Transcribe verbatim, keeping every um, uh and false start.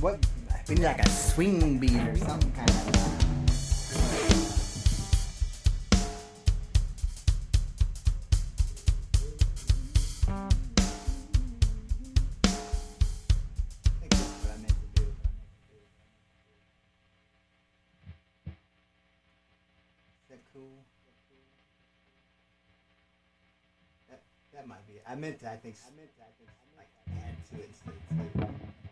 what? We need like a swing beat or some kind of. Uh, I think that's what I meant to do. Is that cool? That that might be it. I meant to. I think. I meant to. I think like add to it instead of two.